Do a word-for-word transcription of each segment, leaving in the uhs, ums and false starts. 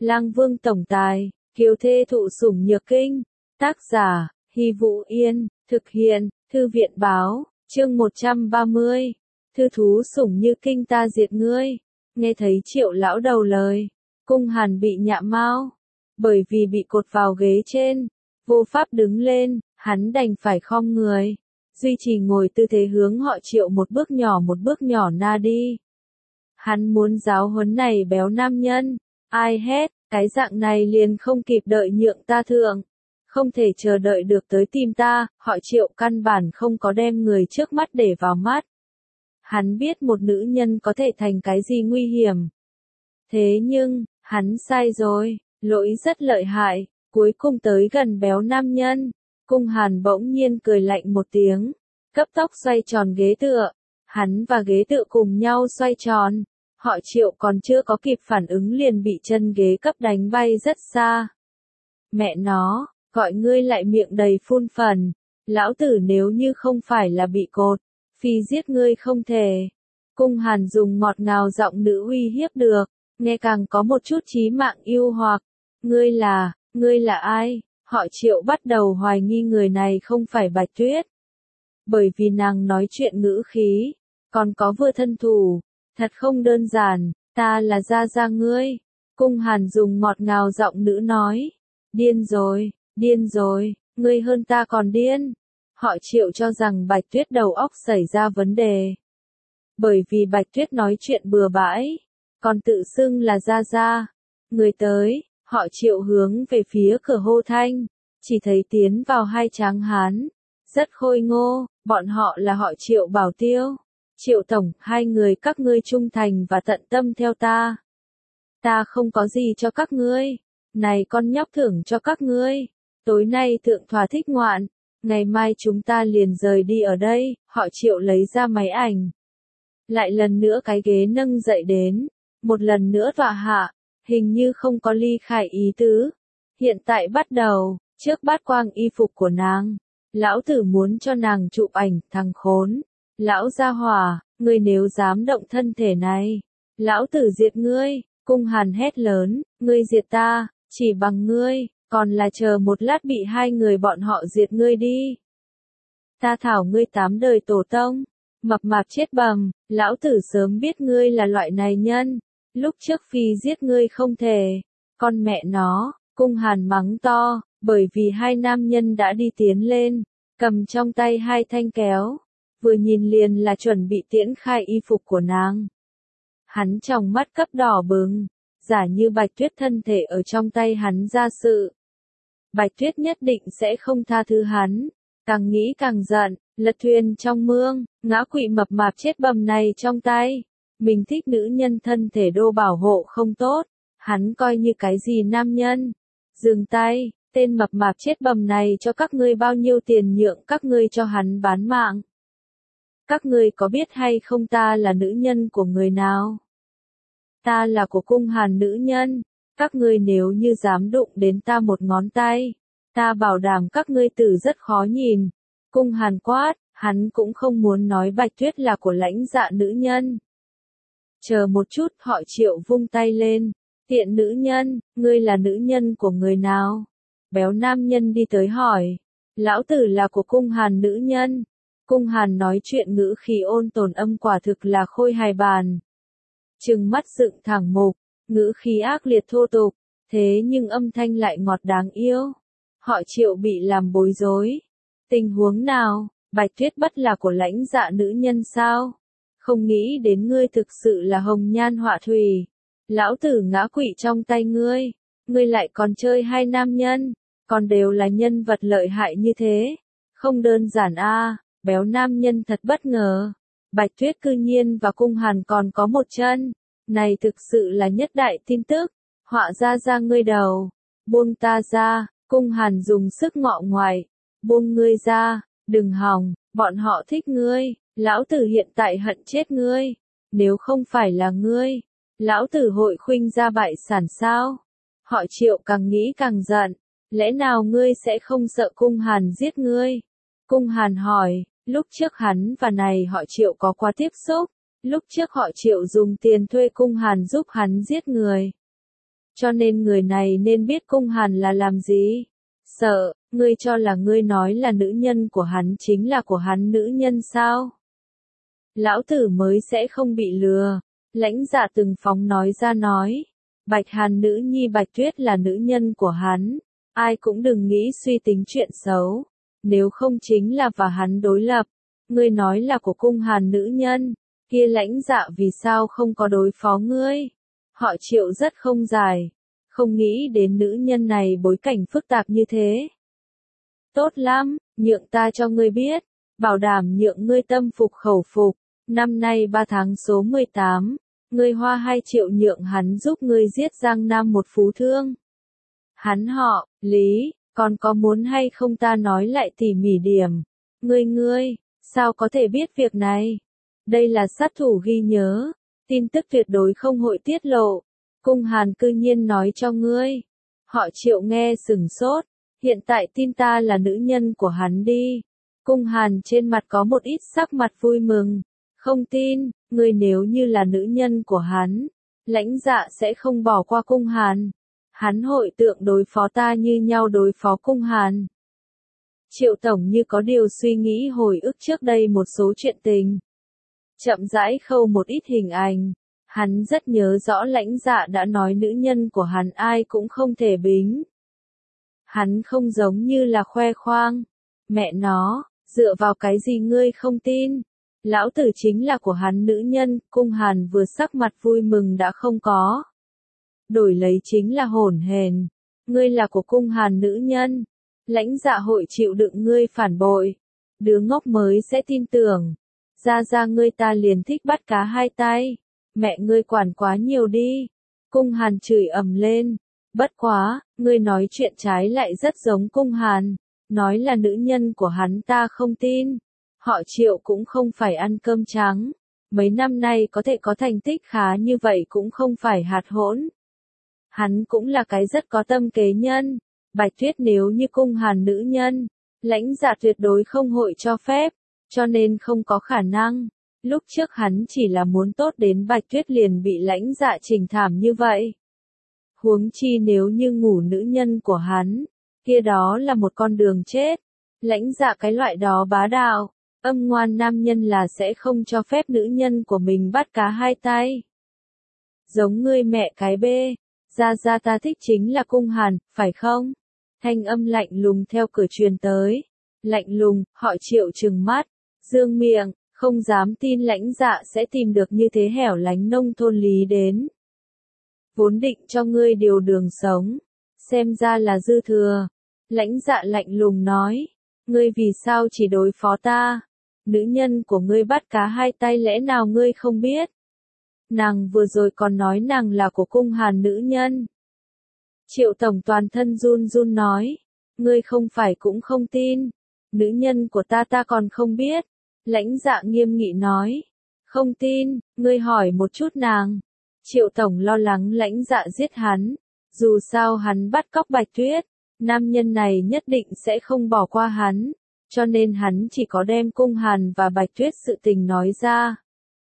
Lang Vương tổng tài, kiều thê thụ sủng nhược kinh. Tác giả, Hy Vũ Yên, thực hiện, Thư viện báo, chương một trăm ba mươi. Thư thú sủng như kinh ta diệt ngươi. Nghe thấy Triệu lão đầu lời, Cung Hàn bị nhạ mau, bởi vì bị cột vào ghế trên, vô pháp đứng lên, hắn đành phải khom người, duy trì ngồi tư thế hướng họ Triệu một bước nhỏ một bước nhỏ na đi. Hắn muốn giáo huấn này béo nam nhân, ai hét, cái dạng này liền không kịp đợi nhượng ta thượng, không thể chờ đợi được tới tìm ta, họ Triệu căn bản không có đem người trước mắt để vào mắt. Hắn biết một nữ nhân có thể thành cái gì nguy hiểm. Thế nhưng, hắn sai rồi, lỗi rất lợi hại, cuối cùng tới gần béo nam nhân. Cung Hàn bỗng nhiên cười lạnh một tiếng, cấp tốc xoay tròn ghế tựa, hắn và ghế tựa cùng nhau xoay tròn. Họ Triệu còn chưa có kịp phản ứng liền bị chân ghế cấp đánh bay rất xa. Mẹ nó, gọi ngươi lại miệng đầy phun phần, lão tử nếu như không phải là bị cột, phi giết ngươi không thể. Cung Hàn dùng ngọt ngào giọng nữ uy hiếp được, nghe càng có một chút chí mạng yêu hoặc. Ngươi là, ngươi là ai? Họ Triệu bắt đầu hoài nghi người này không phải Bạch Tuyết. Bởi vì nàng nói chuyện ngữ khí, còn có vừa thân thủ, thật không đơn giản, ta là gia gia ngươi. Cung Hàn dùng ngọt ngào giọng nữ nói, điên rồi, điên rồi, ngươi hơn ta còn điên. Họ Triệu cho rằng Bạch Tuyết đầu óc xảy ra vấn đề. Bởi vì Bạch Tuyết nói chuyện bừa bãi, còn tự xưng là gia gia. Người tới, họ Triệu hướng về phía cửa hô thanh, chỉ thấy tiến vào hai tráng hán, rất khôi ngô, bọn họ là họ Triệu bảo tiêu. Triệu tổng, hai người các ngươi trung thành và tận tâm theo ta. Ta không có gì cho các ngươi, này con nhóc thưởng cho các ngươi. Tối nay thượng thỏa thích ngoạn, ngày mai chúng ta liền rời đi ở đây. Họ Triệu lấy ra máy ảnh, lại lần nữa cái ghế nâng dậy đến, một lần nữa tọa hạ, hình như không có ly khai ý tứ. Hiện tại bắt đầu, trước bát quang y phục của nàng, lão tử muốn cho nàng chụp ảnh. Thằng khốn, lão gia hỏa, ngươi nếu dám động thân thể này, lão tử diệt ngươi. Cung Hàn hét lớn, ngươi diệt ta, chỉ bằng ngươi, còn là chờ một lát bị hai người bọn họ diệt ngươi đi. Ta thảo ngươi tám đời tổ tông, mập mạp chết bầm, lão tử sớm biết ngươi là loại này nhân, lúc trước phi giết ngươi không thể. Con mẹ nó, Cung Hàn mắng to, bởi vì hai nam nhân đã đi tiến lên, cầm trong tay hai thanh kéo, vừa nhìn liền là chuẩn bị tiễn khai y phục của nàng. Hắn trong mắt cấp đỏ bừng, giả như Bạch Tuyết thân thể ở trong tay hắn ra sự. Bạch Tuyết nhất định sẽ không tha thứ hắn, càng nghĩ càng giận, lật thuyền trong mương, ngã quỵ mập mạp chết bầm này trong tay. Mình thích nữ nhân thân thể đô bảo hộ không tốt, hắn coi như cái gì nam nhân. Dừng tay, tên mập mạp chết bầm này cho các ngươi bao nhiêu tiền nhượng các ngươi cho hắn bán mạng. Các ngươi có biết hay không ta là nữ nhân của người nào? Ta là của Cung Hàn nữ nhân, các ngươi nếu như dám đụng đến ta một ngón tay, ta bảo đảm các ngươi tử rất khó nhìn. Cung Hàn quát, hắn cũng không muốn nói Bạch Tuyết là của lãnh dạ nữ nhân. Chờ một chút, họ Triệu vung tay lên, tiện nữ nhân, ngươi là nữ nhân của người nào? Béo nam nhân đi tới hỏi, lão tử là của Cung Hàn nữ nhân. Cung Hàn nói chuyện ngữ khí ôn tồn âm quả thực là khôi hài bàn. Trừng mắt dựng thẳng mục, ngữ khí ác liệt thô tục, thế nhưng âm thanh lại ngọt đáng yêu. Họ Triệu bị làm bối rối. Tình huống nào, Bạch Tuyết bất là của lãnh dạ nữ nhân sao? Không nghĩ đến ngươi thực sự là hồng nhan họa thủy. Lão tử ngã quỵ trong tay ngươi, ngươi lại còn chơi hai nam nhân, còn đều là nhân vật lợi hại như thế. Không đơn giản a. À. Béo nam nhân thật bất ngờ, Bạch Tuyết cư nhiên và Cung Hàn còn có một chân, này thực sự là nhất đại tin tức. Họa ra ra ngươi đầu, buông ta ra. Cung Hàn dùng sức ngọ ngoại, buông ngươi ra, đừng hòng, bọn họ thích ngươi, lão tử hiện tại hận chết ngươi, nếu không phải là ngươi, lão tử hội khuynh ra bại sản sao? Họ Triệu càng nghĩ càng giận, lẽ nào ngươi sẽ không sợ Cung Hàn giết ngươi? Cung Hàn hỏi. Lúc trước hắn và này họ Triệu có qua tiếp xúc, lúc trước họ Triệu dùng tiền thuê Cung Hàn giúp hắn giết người. cho nên người này nên biết cung hàn là làm gì. Sợ, ngươi cho là ngươi nói là nữ nhân của hắn chính là của hắn nữ nhân sao? Lão tử mới sẽ không bị lừa. Lãnh Dạ từng phóng nói ra nói. Bạch Hàn nữ nhi Bạch Tuyết là nữ nhân của hắn. Ai cũng đừng nghĩ suy tính chuyện xấu. Nếu không chính là và hắn đối lập. Ngươi nói là của cung hàn nữ nhân. Kia Lãnh Dạ vì sao không có đối phó ngươi? Họ Triệu rất không dài. Không nghĩ đến nữ nhân này bối cảnh phức tạp như thế. Tốt lắm, nhượng ta cho ngươi biết. Bảo đảm nhượng ngươi tâm phục khẩu phục. Năm nay ba tháng số mười tám. Ngươi hoa hai triệu nhượng hắn giúp ngươi giết Giang Nam một phú thương. Hắn họ, Lý, còn có muốn hay không ta nói lại tỉ mỉ điểm. Ngươi ngươi, sao có thể biết việc này? Đây là sát thủ ghi nhớ. Tin tức tuyệt đối không hội tiết lộ. Cung hàn cư nhiên nói cho ngươi. Họ Triệu nghe sừng sốt. Hiện tại tin ta là nữ nhân của hắn đi. Cung hàn trên mặt có một ít sắc mặt vui mừng. Không tin, ngươi nếu như là nữ nhân của hắn, Lãnh Dạ sẽ không bỏ qua cung hàn. Hắn hội tượng đối phó ta như nhau đối phó cung hàn. Triệu Tổng như có điều suy nghĩ hồi ức trước đây một số chuyện tình. Chậm rãi khâu một ít hình ảnh. Hắn rất nhớ rõ Lãnh Dạ đã nói nữ nhân của hắn ai cũng không thể bính. Hắn không giống như là khoe khoang. Mẹ nó, dựa vào cái gì ngươi không tin? Lão tử chính là của hắn nữ nhân, cung hàn vừa sắc mặt vui mừng đã không có. Đổi lấy chính là hổn hển. Ngươi là của cung hàn nữ nhân. Lãnh Dạ hội chịu đựng ngươi phản bội. Đứa ngốc mới sẽ tin tưởng. Ra ra ngươi ta liền thích bắt cá hai tay. Mẹ ngươi quản quá nhiều đi. Cung hàn chửi ầm lên. Bất quá, ngươi nói chuyện trái lại rất giống cung hàn. Nói là nữ nhân của hắn ta không tin. Họ Triệu cũng không phải ăn cơm trắng. Mấy năm nay có thể có thành tích khá như vậy cũng không phải hạt hỗn. Hắn cũng là cái rất có tâm kế nhân. Bạch Tuyết nếu như cung hàn nữ nhân, Lãnh Dạ tuyệt đối không hội cho phép, cho nên không có khả năng. Lúc trước hắn chỉ là muốn tốt đến Bạch Tuyết liền bị Lãnh Dạ chỉnh thảm như vậy. Huống chi nếu như ngủ nữ nhân của hắn, kia đó là một con đường chết. Lãnh Dạ cái loại đó bá đạo, âm ngoan nam nhân là sẽ không cho phép nữ nhân của mình bắt cá hai tay. Giống ngươi mẹ cái bê, ra ra ta thích chính là cung hàn, phải không? Thanh âm lạnh lùng theo cửa truyền tới. Lạnh lùng, họ Triệu trừng mắt, dương miệng, không dám tin Lãnh Dạ sẽ tìm được như thế hẻo lánh nông thôn Lý đến. Vốn định cho ngươi điều đường sống, xem ra là dư thừa. Lãnh Dạ lạnh lùng nói, ngươi vì sao chỉ đối phó ta? Nữ nhân của ngươi bắt cá hai tay lẽ nào ngươi không biết? Nàng vừa rồi còn nói nàng là của cung hàn nữ nhân. Triệu Tổng toàn thân run run nói, ngươi không phải cũng không tin. Nữ nhân của ta ta còn không biết. Lãnh Dạ nghiêm nghị nói, không tin, ngươi hỏi một chút nàng. Triệu Tổng lo lắng Lãnh Dạ giết hắn. Dù sao hắn bắt cóc Bạch Tuyết, nam nhân này nhất định sẽ không bỏ qua hắn. Cho nên hắn chỉ có đem cung hàn và Bạch Tuyết sự tình nói ra.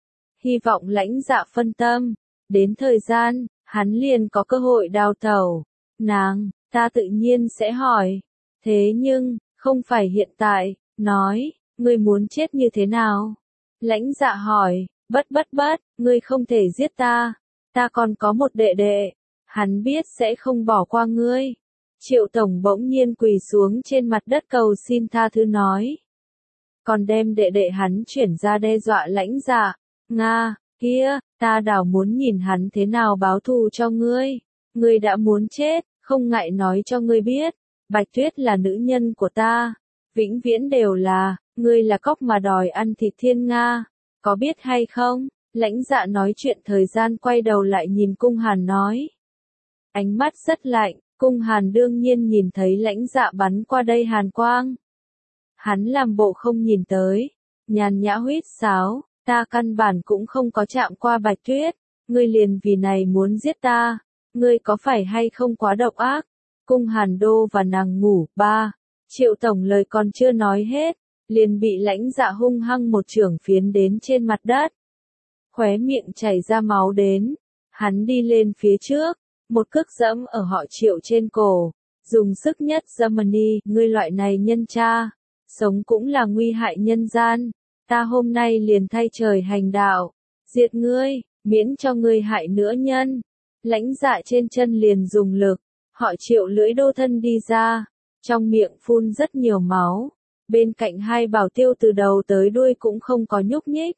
Hy vọng Lãnh Dạ phân tâm. Đến thời gian, hắn liền có cơ hội đào tẩu. Nàng, ta tự nhiên sẽ hỏi. Thế nhưng, không phải hiện tại, nói, ngươi muốn chết như thế nào? Lãnh Dạ hỏi, bất bất bất, ngươi không thể giết ta. Ta còn có một đệ đệ. Hắn biết sẽ không bỏ qua ngươi. Triệu Tổng bỗng nhiên quỳ xuống trên mặt đất cầu xin tha thứ nói. Còn đem đệ đệ hắn chuyển ra đe dọa Lãnh Dạ. Nga, kia, ta đảo muốn nhìn hắn thế nào báo thù cho ngươi. Ngươi đã muốn chết, không ngại nói cho ngươi biết. Bạch Tuyết là nữ nhân của ta. Vĩnh viễn đều là, ngươi là cóc mà đòi ăn thịt thiên Nga. Có biết hay không? Lãnh Dạ nói chuyện thời gian quay đầu lại nhìn cung hàn nói. Ánh mắt rất lạnh, cung hàn đương nhiên nhìn thấy Lãnh Dạ bắn qua đây hàn quang. Hắn làm bộ không nhìn tới, nhàn nhã huýt sáo, ta căn bản cũng không có chạm qua Bạch Tuyết, ngươi liền vì này muốn giết ta, ngươi có phải hay không quá độc ác? Cung hàn đô và nàng ngủ, ba, Triệu Tổng lời còn chưa nói hết, liền bị Lãnh Dạ hung hăng một chưởng phiến đến trên mặt đất. Khóe miệng chảy ra máu đến, hắn đi lên phía trước, một cước dẫm ở họ Triệu trên cổ, dùng sức nhất Germany, ngươi loại này nhân cha, sống cũng là nguy hại nhân gian, ta hôm nay liền thay trời hành đạo, diệt ngươi, miễn cho ngươi hại nữa nhân. Lãnh Dạ trên chân liền dùng lực, họ Triệu lưỡi đô thân đi ra, trong miệng phun rất nhiều máu, bên cạnh hai bảo tiêu từ đầu tới đuôi cũng không có nhúc nhích.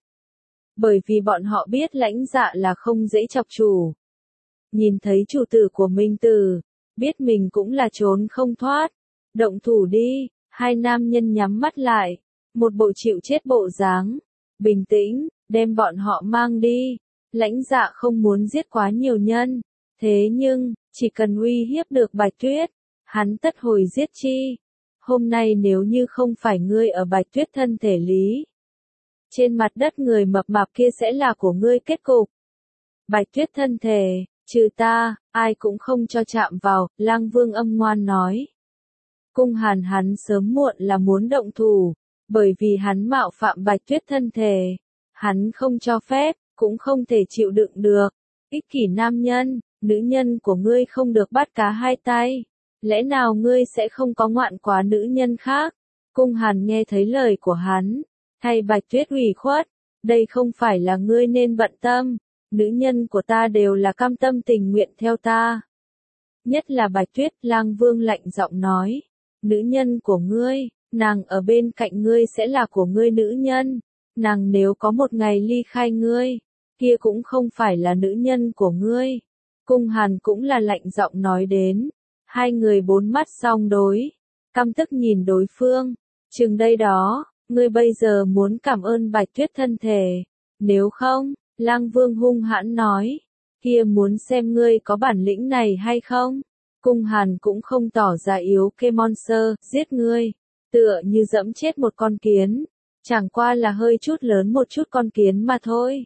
Bởi vì bọn họ biết Lãnh Dạ là không dễ chọc chủ. Nhìn thấy chủ tử của Minh Tử, biết mình cũng là trốn không thoát. Động thủ đi, hai nam nhân nhắm mắt lại, một bộ chịu chết bộ dáng, bình tĩnh, đem bọn họ mang đi. Lãnh Dạ không muốn giết quá nhiều nhân, thế nhưng, chỉ cần uy hiếp được Bạch Tuyết, hắn tất hồi giết chi. Hôm nay nếu như không phải ngươi ở Bạch Tuyết thân thể lý, trên mặt đất người mập mạp kia sẽ là của ngươi kết cục. Bạch Tuyết thân thể, trừ ta, ai cũng không cho chạm vào, Lang Vương âm ngoan nói. Cung Hàn hắn sớm muộn là muốn động thủ, bởi vì hắn mạo phạm Bạch Tuyết thân thể, hắn không cho phép, cũng không thể chịu đựng được. Ích kỷ nam nhân, nữ nhân của ngươi không được bắt cá hai tay, lẽ nào ngươi sẽ không có ngoạn quá nữ nhân khác? Cung Hàn nghe thấy lời của hắn, thay Bạch Tuyết ủy khuất, đây không phải là ngươi nên bận tâm, nữ nhân của ta đều là cam tâm tình nguyện theo ta. Nhất là Bạch Tuyết, Lang Vương lạnh giọng nói, nữ nhân của ngươi, nàng ở bên cạnh ngươi sẽ là của ngươi nữ nhân, nàng nếu có một ngày ly khai ngươi, kia cũng không phải là nữ nhân của ngươi. Cung Hàn cũng là lạnh giọng nói đến, hai người bốn mắt song đối, căm tức nhìn đối phương, chừng đây đó, ngươi bây giờ muốn cảm ơn Bạch Tuyết thân thể, nếu không, Lang Vương hung hãn nói, kia muốn xem ngươi có bản lĩnh này hay không. Cung Hàn cũng không tỏ ra yếu kê monster, giết ngươi, tựa như dẫm chết một con kiến, chẳng qua là hơi chút lớn một chút con kiến mà thôi.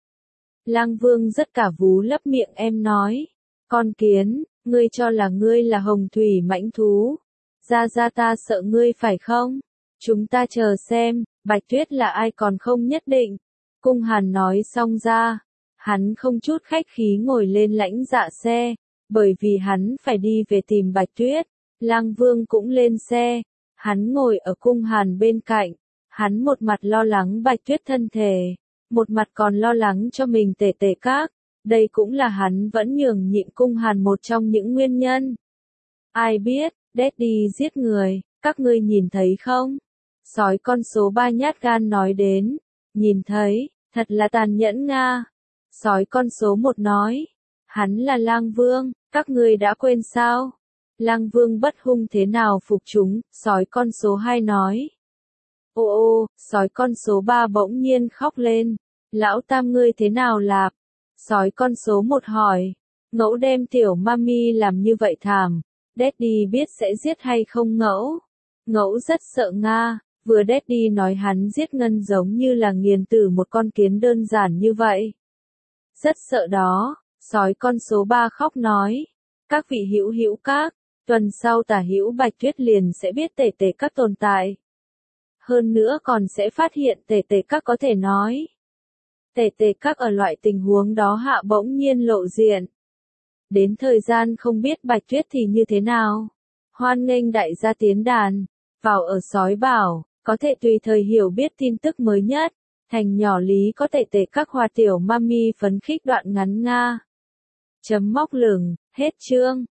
Lang Vương rất cả vú lấp miệng em nói, con kiến, ngươi cho là ngươi là hồng thủy mãnh thú, ra ra ta sợ ngươi phải không? Chúng ta chờ xem, Bạch Tuyết là ai còn không nhất định. Cung Hàn nói xong ra, hắn không chút khách khí ngồi lên Lãnh Dạ xe, bởi vì hắn phải đi về tìm Bạch Tuyết. Lang Vương cũng lên xe, hắn ngồi ở Cung Hàn bên cạnh, hắn một mặt lo lắng Bạch Tuyết thân thể, một mặt còn lo lắng cho mình tể tể các, đây cũng là hắn vẫn nhường nhịn Cung Hàn một trong những nguyên nhân. Ai biết, Daddy giết người, các ngươi nhìn thấy không? Sói con số ba nhát gan nói đến, nhìn thấy, thật là tàn nhẫn nga. Sói con số một nói, hắn là Lang Vương, các ngươi đã quên sao? Lang Vương bất hung thế nào phục chúng, sói con số hai nói. Ô ô, sói con số ba bỗng nhiên khóc lên, lão tam ngươi thế nào lạp? Sói con số một hỏi, ngẫu đem tiểu mami làm như vậy thảm, Daddy biết sẽ giết hay không ngẫu? Ngẫu rất sợ nga. Vừa Daddy nói hắn giết Ngân giống như là nghiền tử một con kiến đơn giản như vậy. Rất sợ đó, sói con số ba khóc nói. Các vị hữu hữu các, tuần sau tả hữu Bạch Tuyết liền sẽ biết tể tể các tồn tại. Hơn nữa còn sẽ phát hiện tể tể các có thể nói. Tể tể các ở loại tình huống đó hạ bỗng nhiên lộ diện. Đến thời gian không biết Bạch Tuyết thì như thế nào. Hoan nghênh đại gia tiến đàn, vào ở sói bảo. Có thể tùy thời hiểu biết tin tức mới nhất, thành nhỏ lý có thể tể các hòa tiểu mami phấn khích đoạn ngắn nga. Chấm móc lửng, hết chương.